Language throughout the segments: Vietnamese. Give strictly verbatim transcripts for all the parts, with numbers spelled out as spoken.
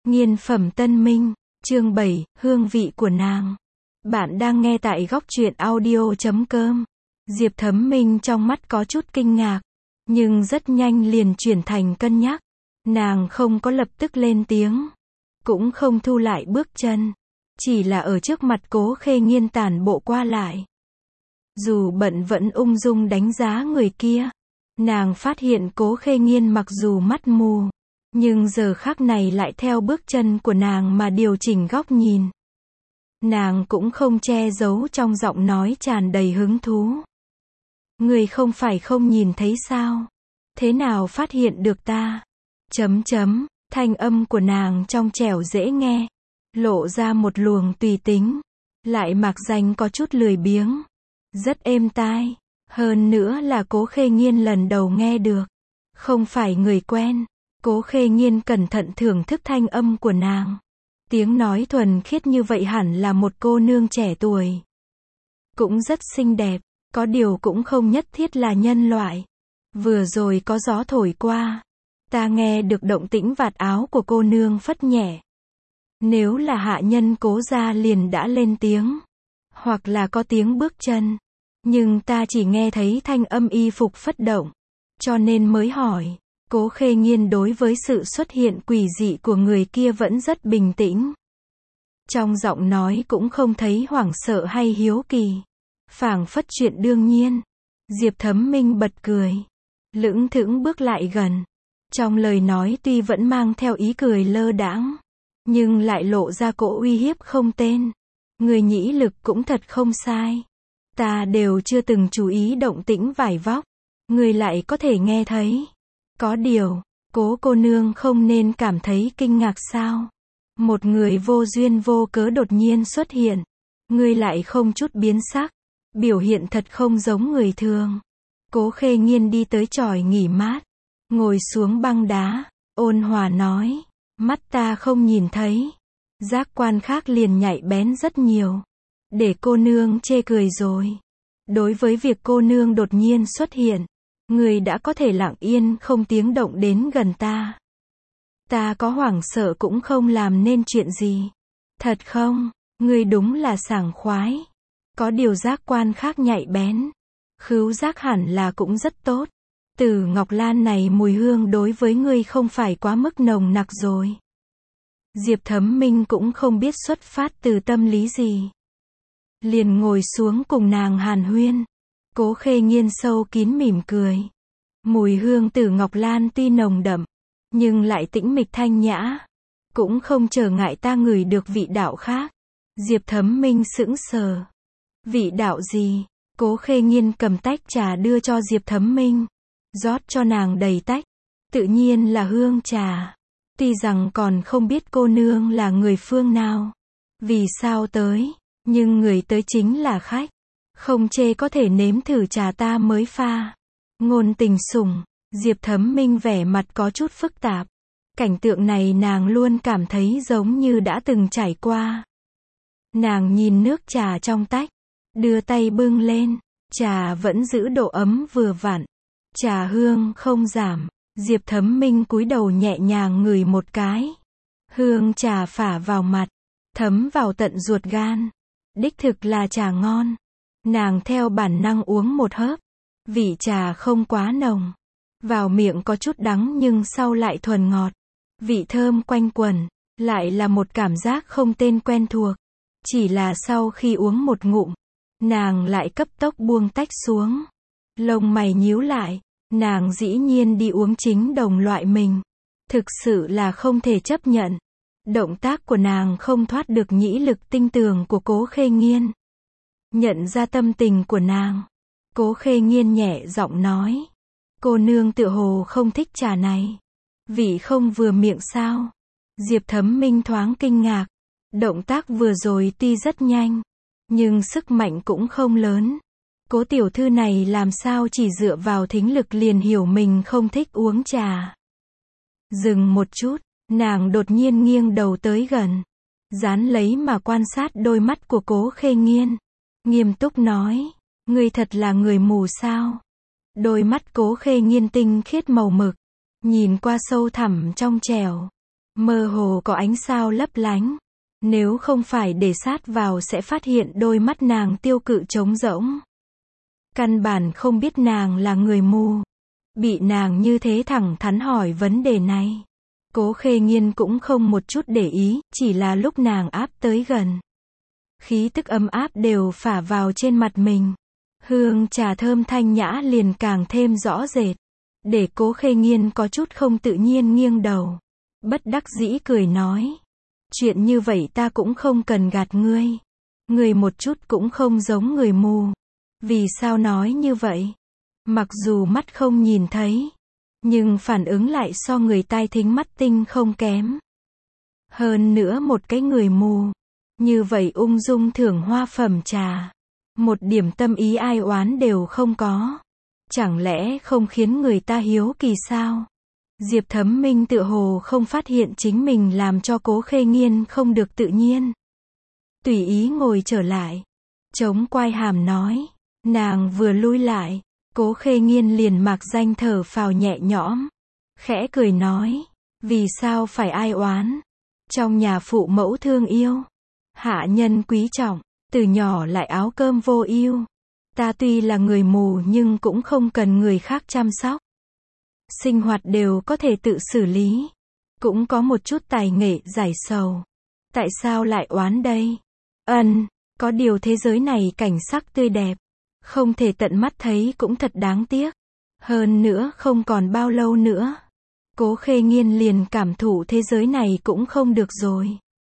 Nghiên phẩm Tân Minh, chương bảy, hương vị của nàng. Bạn đang nghe tại góc truyện audio chấm com. Diệp Thấm Minh trong mắt có chút kinh ngạc, nhưng rất nhanh liền chuyển thành cân nhắc. Nàng không có lập tức lên tiếng, cũng không thu lại bước chân, chỉ là ở trước mặt Cố Khê Nghiên tản bộ qua lại. Dù bận vẫn ung dung đánh giá người kia. Nàng phát hiện Cố Khê Nghiên mặc dù mắt mù, nhưng giờ khắc này lại theo bước chân của nàng mà điều chỉnh góc nhìn. Nàng cũng không che giấu trong giọng nói tràn đầy hứng thú. Người không phải không nhìn thấy sao? Thế nào phát hiện được ta? Chấm chấm, thanh âm của nàng trong trẻo dễ nghe, lộ ra một luồng tùy tính, lại mặc danh có chút lười biếng, rất êm tai. Hơn nữa là Cố Khê Nghiên lần đầu nghe được, không phải người quen. Cố Khê Nghiên cẩn thận thưởng thức thanh âm của nàng. Tiếng nói thuần khiết như vậy hẳn là một cô nương trẻ tuổi. Cũng rất xinh đẹp, có điều cũng không nhất thiết là nhân loại. Vừa rồi có gió thổi qua, ta nghe được động tĩnh vạt áo của cô nương phất nhẹ. Nếu là hạ nhân Cố gia liền đã lên tiếng, hoặc là có tiếng bước chân. Nhưng ta chỉ nghe thấy thanh âm y phục phất động, cho nên mới hỏi. Cố Khê Nghiên đối với sự xuất hiện quỷ dị của người kia vẫn rất bình tĩnh. Trong giọng nói cũng không thấy hoảng sợ hay hiếu kỳ, phảng phất chuyện đương nhiên. Diệp Thấm Minh bật cười, lững thững bước lại gần. Trong lời nói tuy vẫn mang theo ý cười lơ đãng, nhưng lại lộ ra cỗ uy hiếp không tên. Người nhĩ lực cũng thật không sai. Ta đều chưa từng chú ý động tĩnh vải vóc, người lại có thể nghe thấy. Có điều, Cố cô nương không nên cảm thấy kinh ngạc sao? Một người vô duyên vô cớ đột nhiên xuất hiện, người lại không chút biến sắc, biểu hiện thật không giống người thường. Cố Khê Nghiên đi tới chòi nghỉ mát, ngồi xuống băng đá, ôn hòa nói, mắt ta không nhìn thấy, giác quan khác liền nhạy bén rất nhiều. Để cô nương chê cười rồi. Đối với việc cô nương đột nhiên xuất hiện, người đã có thể lặng yên không tiếng động đến gần ta. Ta có hoảng sợ cũng không làm nên chuyện gì. Thật không? Người đúng là sảng khoái. Có điều giác quan khác nhạy bén. Khứu giác hẳn là cũng rất tốt. Từ Ngọc Lan này mùi hương đối với ngươi không phải quá mức nồng nặc rồi. Diệp Thấm Minh cũng không biết xuất phát từ tâm lý gì, liền ngồi xuống cùng nàng hàn huyên. Cố Khê Nghiên sâu kín mỉm cười. Mùi hương Tử Ngọc Lan tuy nồng đậm, nhưng lại tĩnh mịch thanh nhã, cũng không trở ngại ta ngửi được vị đạo khác. Diệp Thấm Minh sững sờ. Vị đạo gì? Cố Khê Nghiên cầm tách trà đưa cho Diệp Thấm Minh, rót cho nàng đầy tách. Tự nhiên là hương trà. Tuy rằng còn không biết cô nương là người phương nào, vì sao tới, nhưng người tới chính là khách. Không chê có thể nếm thử trà ta mới pha. Ngôn tình sủng. Diệp Thấm Minh vẻ mặt có chút phức tạp. Cảnh tượng này nàng luôn cảm thấy giống như đã từng trải qua. Nàng nhìn nước trà trong tách, đưa tay bưng lên. Trà vẫn giữ độ ấm vừa vặn, trà hương không giảm. Diệp Thấm Minh cúi đầu nhẹ nhàng ngửi một cái. Hương trà phả vào mặt, thấm vào tận ruột gan. Đích thực là trà ngon. Nàng theo bản năng uống một hớp. Vị trà không quá nồng, vào miệng có chút đắng nhưng sau lại thuần ngọt. Vị thơm quanh quẩn, lại là một cảm giác không tên quen thuộc. Chỉ là sau khi uống một ngụm, nàng lại cấp tốc buông tách xuống. Lông mày nhíu lại, nàng dĩ nhiên đi uống chính đồng loại mình. Thực sự là không thể chấp nhận. Động tác của nàng không thoát được nhĩ lực tinh tường của Cố Khê Nghiên. Nhận ra tâm tình của nàng, Cố Khê Nghiên nhẹ giọng nói, cô nương tựa hồ không thích trà này. Vị không vừa miệng sao? Diệp Thấm Minh thoáng kinh ngạc. Động tác vừa rồi tuy rất nhanh, nhưng sức mạnh cũng không lớn. Cố tiểu thư này làm sao chỉ dựa vào thính lực liền hiểu mình không thích uống trà. Dừng một chút, nàng đột nhiên nghiêng đầu tới gần, dán lấy mà quan sát đôi mắt của Cố Khê Nghiên. Nghiêm túc nói, ngươi thật là người mù sao? Đôi mắt Cố Khê Nghiên tinh khiết màu mực, nhìn qua sâu thẳm trong trẻo. Mơ hồ có ánh sao lấp lánh. Nếu không phải để sát vào sẽ phát hiện đôi mắt nàng tiêu cự trống rỗng. Căn bản không biết nàng là người mù. Bị nàng như thế thẳng thắn hỏi vấn đề này. Cố Khê Nghiên cũng không một chút để ý, chỉ là lúc nàng áp tới gần. Khí tức ấm áp đều phả vào trên mặt mình. Hương trà thơm thanh nhã liền càng thêm rõ rệt. Để Cố Khê Nghiên có chút không tự nhiên nghiêng đầu. Bất đắc dĩ cười nói. Chuyện như vậy ta cũng không cần gạt ngươi. Ngươi một chút cũng không giống người mù. Vì sao nói như vậy? Mặc dù mắt không nhìn thấy, nhưng phản ứng lại so người tai thính mắt tinh không kém. Hơn nữa một cái người mù, như vậy ung dung thưởng hoa phẩm trà. Một điểm tâm ý ai oán đều không có. Chẳng lẽ không khiến người ta hiếu kỳ sao? Diệp Thấm Minh tựa hồ không phát hiện chính mình làm cho Cố Khê Nghiên không được tự nhiên. Tùy ý ngồi trở lại. Chống quai hàm nói. Nàng vừa lui lại. Cố Khê Nghiên liền mạc danh thở phào nhẹ nhõm. Khẽ cười nói. Vì sao phải ai oán? Trong nhà phụ mẫu thương yêu. Hạ nhân quý trọng. Từ nhỏ lại áo cơm vô ưu. Ta tuy là người mù nhưng cũng không cần người khác chăm sóc. Sinh hoạt đều có thể tự xử lý. Cũng có một chút tài nghệ giải sầu. Tại sao lại oán đây? Ân, có điều thế giới này cảnh sắc tươi đẹp. Không thể tận mắt thấy cũng thật đáng tiếc. Hơn nữa không còn bao lâu nữa. Cố Khê Nghiên liền cảm thụ thế giới này cũng không được rồi.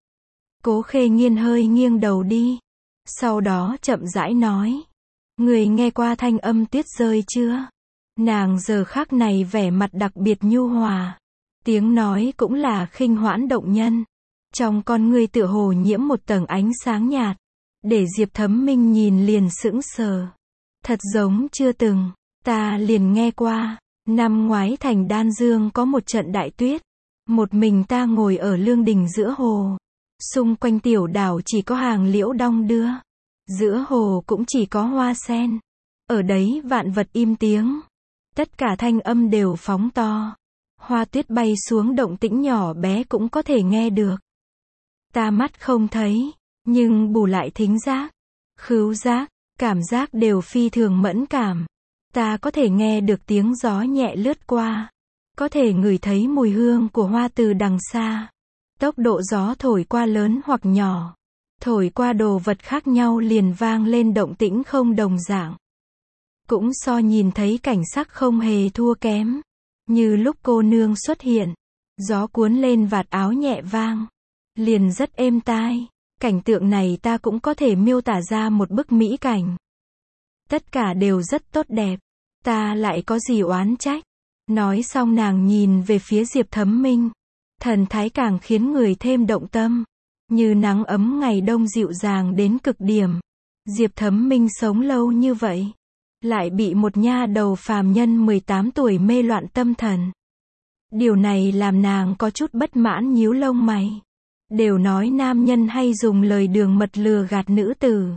Cố Khê Nghiên hơi nghiêng đầu đi. Sau đó chậm rãi nói. Người nghe qua thanh âm tuyết rơi chưa? Nàng giờ khắc này vẻ mặt đặc biệt nhu hòa. Tiếng nói cũng là khinh hoãn động nhân. Trong con ngươi tựa hồ nhiễm một tầng ánh sáng nhạt. Để Diệp Thấm Minh nhìn liền sững sờ. Thật giống chưa từng. Ta liền nghe qua. Năm ngoái thành Đan Dương có một trận đại tuyết. Một mình ta ngồi ở lương đình giữa hồ. Xung quanh tiểu đảo chỉ có hàng liễu đong đưa. Giữa hồ cũng chỉ có hoa sen. Ở đấy vạn vật im tiếng. Tất cả thanh âm đều phóng to. Hoa tuyết bay xuống động tĩnh nhỏ bé cũng có thể nghe được. Ta mắt không thấy, nhưng bù lại thính giác, khứu giác, cảm giác đều phi thường mẫn cảm. Ta có thể nghe được tiếng gió nhẹ lướt qua. Có thể ngửi thấy mùi hương của hoa từ đằng xa. Tốc độ gió thổi qua lớn hoặc nhỏ. Thổi qua đồ vật khác nhau liền vang lên động tĩnh không đồng dạng. Cũng so nhìn thấy cảnh sắc không hề thua kém. Như lúc cô nương xuất hiện. Gió cuốn lên vạt áo nhẹ vang. Liền rất êm tai. Cảnh tượng này ta cũng có thể miêu tả ra một bức mỹ cảnh. Tất cả đều rất tốt đẹp. Ta lại có gì oán trách. Nói xong nàng nhìn về phía Diệp Thấm Minh. Thần thái càng khiến người thêm động tâm. Như nắng ấm ngày đông dịu dàng đến cực điểm. Diệp Thấm Minh sống lâu như vậy. Lại bị một nha đầu phàm nhân mười tám tuổi mê loạn tâm thần. Điều này làm nàng có chút bất mãn nhíu lông mày. Đều nói nam nhân hay dùng lời đường mật lừa gạt nữ tử.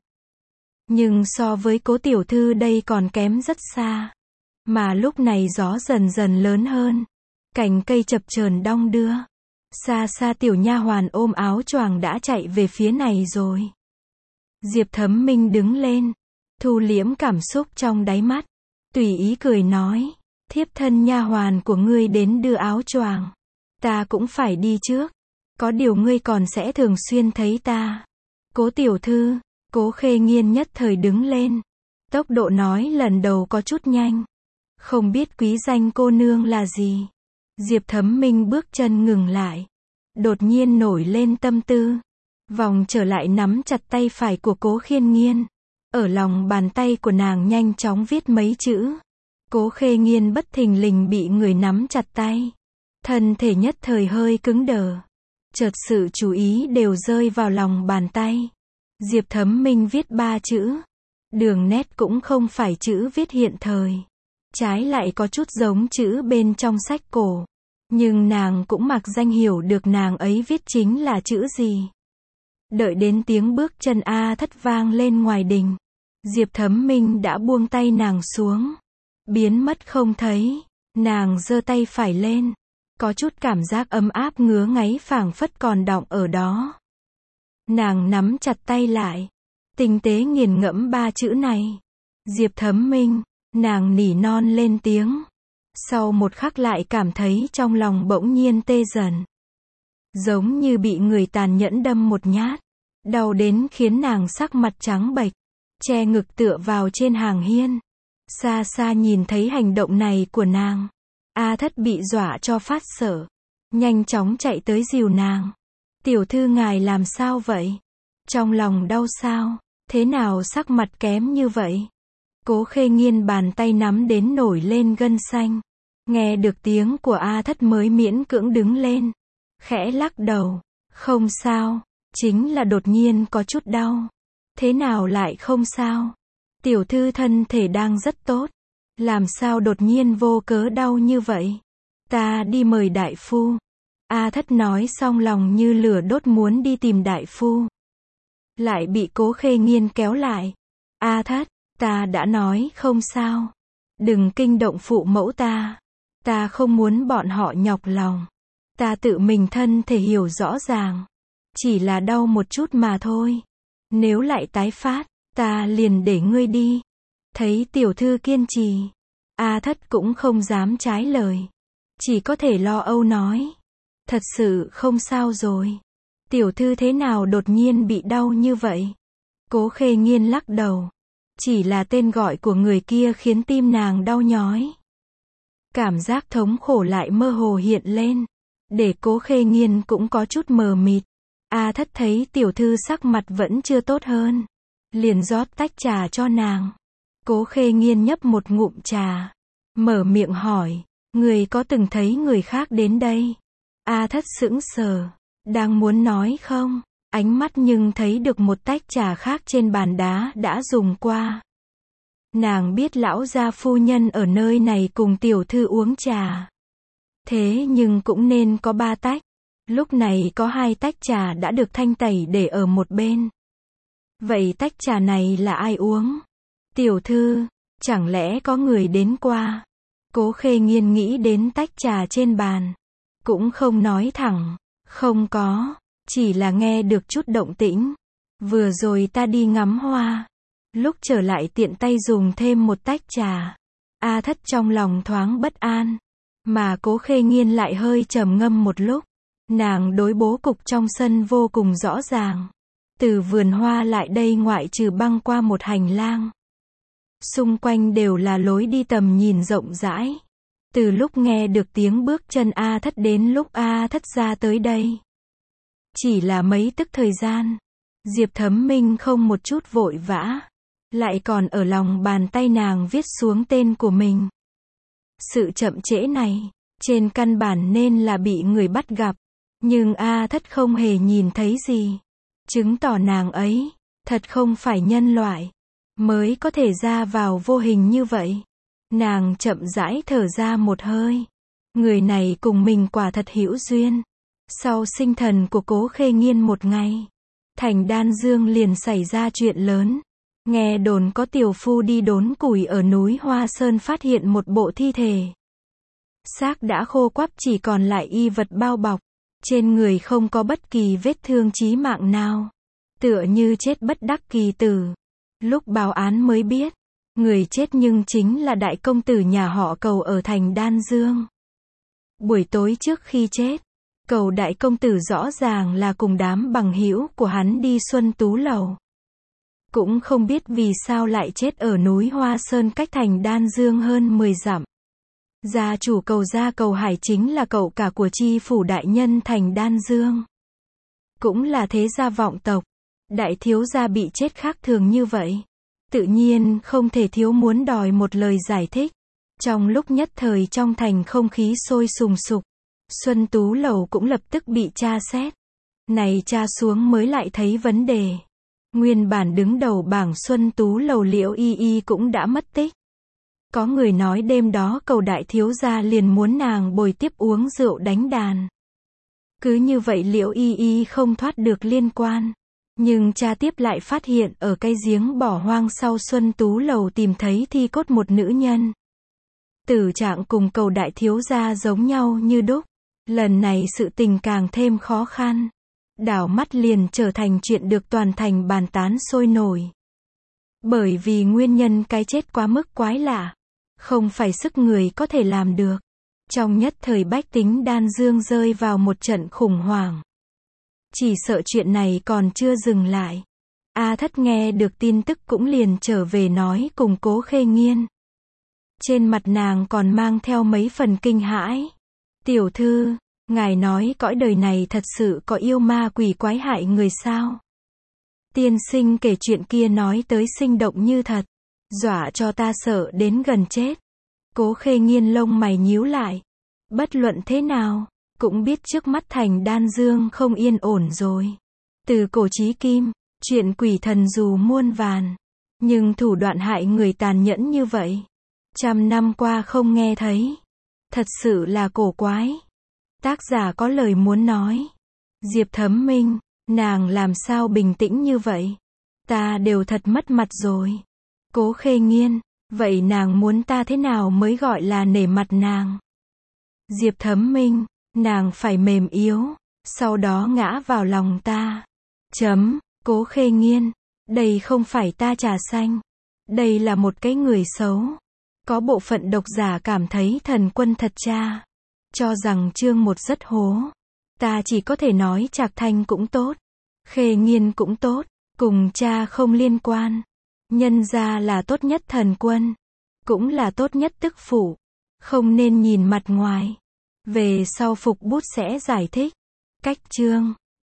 Nhưng so với Cố tiểu thư đây còn kém rất xa. Mà lúc này gió dần dần lớn hơn. Cành cây chập chờn đong đưa. Xa xa tiểu nha hoàn ôm áo choàng đã chạy về phía này rồi. Diệp Thấm Minh đứng lên. Thu liễm cảm xúc trong đáy mắt. Tùy ý cười nói. Thiếp thân nha hoàn của ngươi đến đưa áo choàng. Ta cũng phải đi trước. Có điều ngươi còn sẽ thường xuyên thấy ta. Cố tiểu thư. Cố Khê Nghiên nhất thời đứng lên. Tốc độ nói lần đầu có chút nhanh. Không biết quý danh cô nương là gì. Diệp Thấm Minh bước chân ngừng lại. Đột nhiên nổi lên tâm tư. Vòng trở lại nắm chặt tay phải của Cố Khê Nghiên. Ở lòng bàn tay của nàng nhanh chóng viết mấy chữ. Cố Khê Nghiên bất thình lình bị người nắm chặt tay. Thân thể nhất thời hơi cứng đờ. Chợt sự chú ý đều rơi vào lòng bàn tay. Diệp Thấm Minh viết ba chữ. Đường nét cũng không phải chữ viết hiện thời. Trái lại có chút giống chữ bên trong sách cổ. Nhưng nàng cũng mặc danh hiểu được nàng ấy viết chính là chữ gì. Đợi đến tiếng bước chân A Thất vang lên ngoài đình. Diệp Thấm Minh đã buông tay nàng xuống. Biến mất không thấy. Nàng giơ tay phải lên. Có chút cảm giác ấm áp ngứa ngáy phảng phất còn đọng ở đó. Nàng nắm chặt tay lại, tinh tế nghiền ngẫm ba chữ này. Diệp Thấm Minh, nàng nỉ non lên tiếng. Sau một khắc lại cảm thấy trong lòng bỗng nhiên tê dần. Giống như bị người tàn nhẫn đâm một nhát. Đau đến khiến nàng sắc mặt trắng bệch, che ngực tựa vào trên hàng hiên. Xa xa nhìn thấy hành động này của nàng. A Thất bị dọa cho phát sợ. Nhanh chóng chạy tới dìu nàng. Tiểu thư ngài làm sao vậy? Trong lòng đau sao? Thế nào sắc mặt kém như vậy? Cố Khê Nghiên bàn tay nắm đến nổi lên gân xanh. Nghe được tiếng của A Thất mới miễn cưỡng đứng lên. Khẽ lắc đầu. Không sao. Chính là đột nhiên có chút đau. Thế nào lại không sao? Tiểu thư thân thể đang rất tốt. Làm sao đột nhiên vô cớ đau như vậy? Ta đi mời đại phu. A Thất nói xong lòng như lửa đốt muốn đi tìm đại phu. Lại bị Cố Khê Nghiên kéo lại. A Thất, ta đã nói không sao. Đừng kinh động phụ mẫu ta. Ta không muốn bọn họ nhọc lòng. Ta tự mình thân thể hiểu rõ ràng. Chỉ là đau một chút mà thôi. Nếu lại tái phát, ta liền để ngươi đi. Thấy tiểu thư kiên trì, A Thất cũng không dám trái lời. Chỉ có thể lo âu nói. Thật sự không sao rồi. Tiểu thư thế nào đột nhiên bị đau như vậy? Cố Khê Nghiên lắc đầu. Chỉ là tên gọi của người kia khiến tim nàng đau nhói. Cảm giác thống khổ lại mơ hồ hiện lên. Để Cố Khê Nghiên cũng có chút mờ mịt. A Thất thấy tiểu thư sắc mặt vẫn chưa tốt hơn. Liền rót tách trà cho nàng. Cố Khê Nghiên nhấp một ngụm trà. Mở miệng hỏi. Người có từng thấy người khác đến đây? A Thất sững sờ. Đang muốn nói không? Ánh mắt nhưng thấy được một tách trà khác trên bàn đá đã dùng qua. Nàng biết lão gia phu nhân ở nơi này cùng tiểu thư uống trà. Thế nhưng cũng nên có ba tách. Lúc này có hai tách trà đã được thanh tẩy để ở một bên. Vậy tách trà này là ai uống? Tiểu thư, chẳng lẽ có người đến qua? Cố Khê Nghiên nghĩ đến tách trà trên bàn. Cũng không nói thẳng. Không có, chỉ là nghe được chút động tĩnh. Vừa rồi ta đi ngắm hoa. Lúc trở lại tiện tay dùng thêm một tách trà. A Thất trong lòng thoáng bất an. Mà Cố Khê Nghiên lại hơi trầm ngâm một lúc. Nàng đối bố cục trong sân vô cùng rõ ràng. Từ vườn hoa lại đây ngoại trừ băng qua một hành lang. Xung quanh đều là lối đi tầm nhìn rộng rãi. Từ lúc nghe được tiếng bước chân A Thất đến lúc A Thất ra tới đây. Chỉ là mấy tức thời gian. Diệp Thấm Minh không một chút vội vã. Lại còn ở lòng bàn tay nàng viết xuống tên của mình. Sự chậm trễ này, trên căn bản nên là bị người bắt gặp. Nhưng A Thất không hề nhìn thấy gì. Chứng tỏ nàng ấy, thật không phải nhân loại. Mới có thể ra vào vô hình như vậy. Nàng chậm rãi thở ra một hơi. Người này cùng mình quả thật hữu duyên. Sau sinh thần của Cố Khê Nghiên một ngày, thành Đan Dương liền xảy ra chuyện lớn. Nghe đồn có tiểu phu đi đốn củi ở núi Hoa Sơn phát hiện một bộ thi thể. Xác đã khô quắp chỉ còn lại y vật bao bọc. Trên người không có bất kỳ vết thương chí mạng nào. Tựa như chết bất đắc kỳ tử. Lúc báo án mới biết. Người chết nhưng chính là đại công tử nhà họ Cầu ở thành Đan Dương. Buổi tối trước khi chết, Cầu đại công tử rõ ràng là cùng đám bằng hữu của hắn đi Xuân Tú Lầu. Cũng không biết vì sao lại chết ở núi Hoa Sơn cách thành Đan Dương hơn mười dặm. Gia chủ Cầu gia Cầu Hải chính là cậu cả của chi phủ đại nhân thành Đan Dương. Cũng là thế gia vọng tộc. Đại thiếu gia bị chết khác thường như vậy. Tự nhiên không thể thiếu muốn đòi một lời giải thích. Trong lúc nhất thời trong thành không khí sôi sùng sục. Xuân Tú Lầu cũng lập tức bị tra xét. Này tra xuống mới lại thấy vấn đề. Nguyên bản đứng đầu bảng Xuân Tú Lầu Liễu Y Y cũng đã mất tích. Có người nói đêm đó Cầu đại thiếu gia liền muốn nàng bồi tiếp uống rượu đánh đàn. Cứ như vậy Liễu Y Y không thoát được liên quan. Nhưng cha tiếp lại phát hiện ở cái giếng bỏ hoang sau Xuân Tú Lầu tìm thấy thi cốt một nữ nhân. Tử trạng cùng Cầu đại thiếu gia giống nhau như đúc. Lần này sự tình càng thêm khó khăn. Đảo mắt liền trở thành chuyện được toàn thành bàn tán sôi nổi. Bởi vì nguyên nhân cái chết quá mức quái lạ. Không phải sức người có thể làm được. Trong nhất thời bách tính Đan Dương rơi vào một trận khủng hoảng. Chỉ sợ chuyện này còn chưa dừng lại. A Thất nghe được tin tức cũng liền trở về nói cùng Cố Khê Nghiên. Trên mặt nàng còn mang theo mấy phần kinh hãi. Tiểu thư, ngài nói cõi đời này thật sự có yêu ma quỷ quái hại người sao? Tiên sinh kể chuyện kia nói tới sinh động như thật. Dọa cho ta sợ đến gần chết. Cố Khê Nghiên lông mày nhíu lại. Bất luận thế nào, cũng biết trước mắt thành Đan Dương không yên ổn rồi. Từ cổ chí kim, chuyện quỷ thần dù muôn vàn. Nhưng thủ đoạn hại người tàn nhẫn như vậy. Trăm năm qua không nghe thấy. Thật sự là cổ quái. Tác giả có lời muốn nói. Diệp Thấm Minh, nàng làm sao bình tĩnh như vậy? Ta đều thật mất mặt rồi. Cố Khê Nghiên, vậy nàng muốn ta thế nào mới gọi là nể mặt nàng? Diệp Thấm Minh, nàng phải mềm yếu, sau đó ngã vào lòng ta. Chấm, Cố Khê Nghiên, đây không phải ta trà xanh. Đây là một cái người xấu. Có bộ phận độc giả cảm thấy Thần Quân thật cha. Cho rằng chương một rất hố. Ta chỉ có thể nói Trạc Thanh cũng tốt. Khê Nghiên cũng tốt. Cùng cha không liên quan. Nhân ra là tốt nhất Thần Quân. Cũng là tốt nhất tức phụ. Không nên nhìn mặt ngoài. Về sau Phục Bút sẽ giải thích. Cách chương